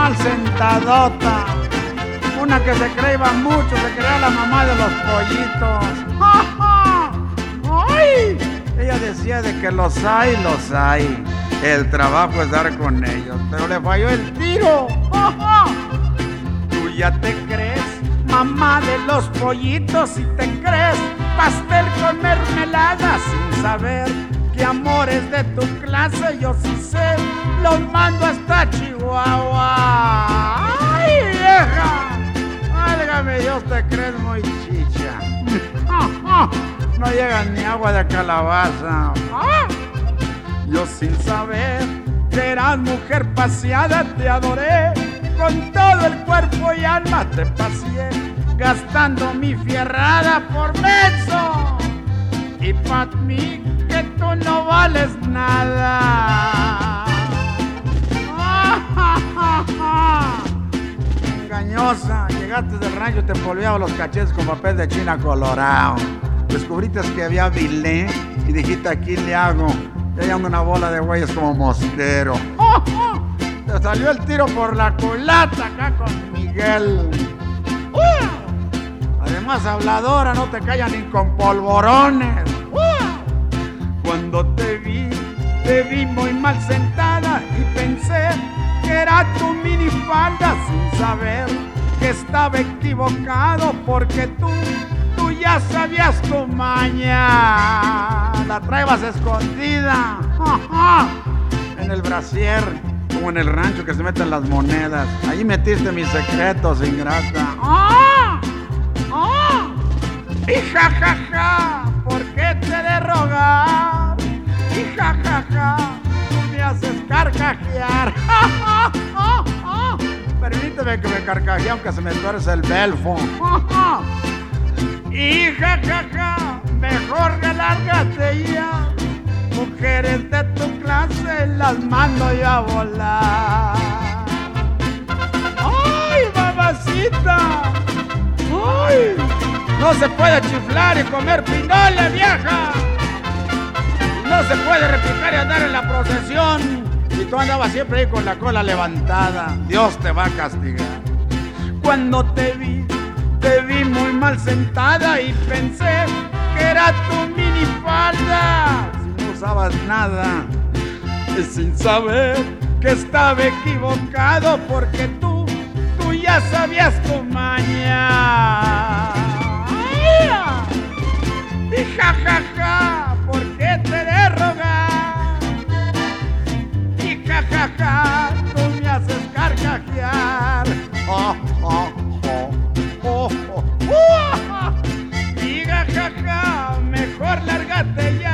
mal sentadota. Una que se creía mucho, se creía la mamá de los pollitos. ¡Ay! Ella decía de que los hay. El trabajo es dar con ellos, pero le falló el tiro. Tú ya te crees mamá de los pollitos y te crees pastel con mermelada sin saber que amores de tu clase yo sí sé, los mando hasta Chihuahua. ¡Ay, vieja! Válgame Dios, te crees muy chicha. No llega ni agua de calabaza. Yo sin saber que eras mujer paseada te adoré, con todo el cuerpo y alma te paseé, gastando mi fierrada por menso. Y pa' mí que tú no vales nada. Engañosa, llegaste del rancho, te polveaba los cachetes con papel de China colorado. Descubriste que había bilé y dijiste, aquí le hago. Y ahí anda una bola de güeyes como mosquero. Te salió el tiro por la culata acá con Miguel. Además habladora, no te callan ni con polvorones. Cuando te vi muy mal sentada y pensé que era tu minifalda sin saber que estaba equivocado porque tú ya sabías tu maña. La traebas escondida en el brasier, como en el rancho que se meten las monedas. Ahí metiste mis secretos, ingrata. Y jajaja, ¿por qué te de rogar? Y jajaja, tú me haces carcajear. Permíteme que me carcajee aunque se me tuerce el belfo. Y jajaja, mejor relárgate ya. Mujeres de tu clase las mando yo a volar. ¡Ay, mamacita! ¡Ay! No se puede chiflar y comer pinole, vieja. No se puede repicar y andar en la procesión. Y tú andabas siempre ahí con la cola levantada. Dios te va a castigar. Cuando te vi muy mal sentada y pensé que era tu minifalda. Si no usabas nada, y sin saber que estaba equivocado porque tú ya sabías tu maña. Y jajaja, ¿por qué te de rogar? Y jajaja, tú me haces carcajear. Y jajaja, mejor lárgate ya.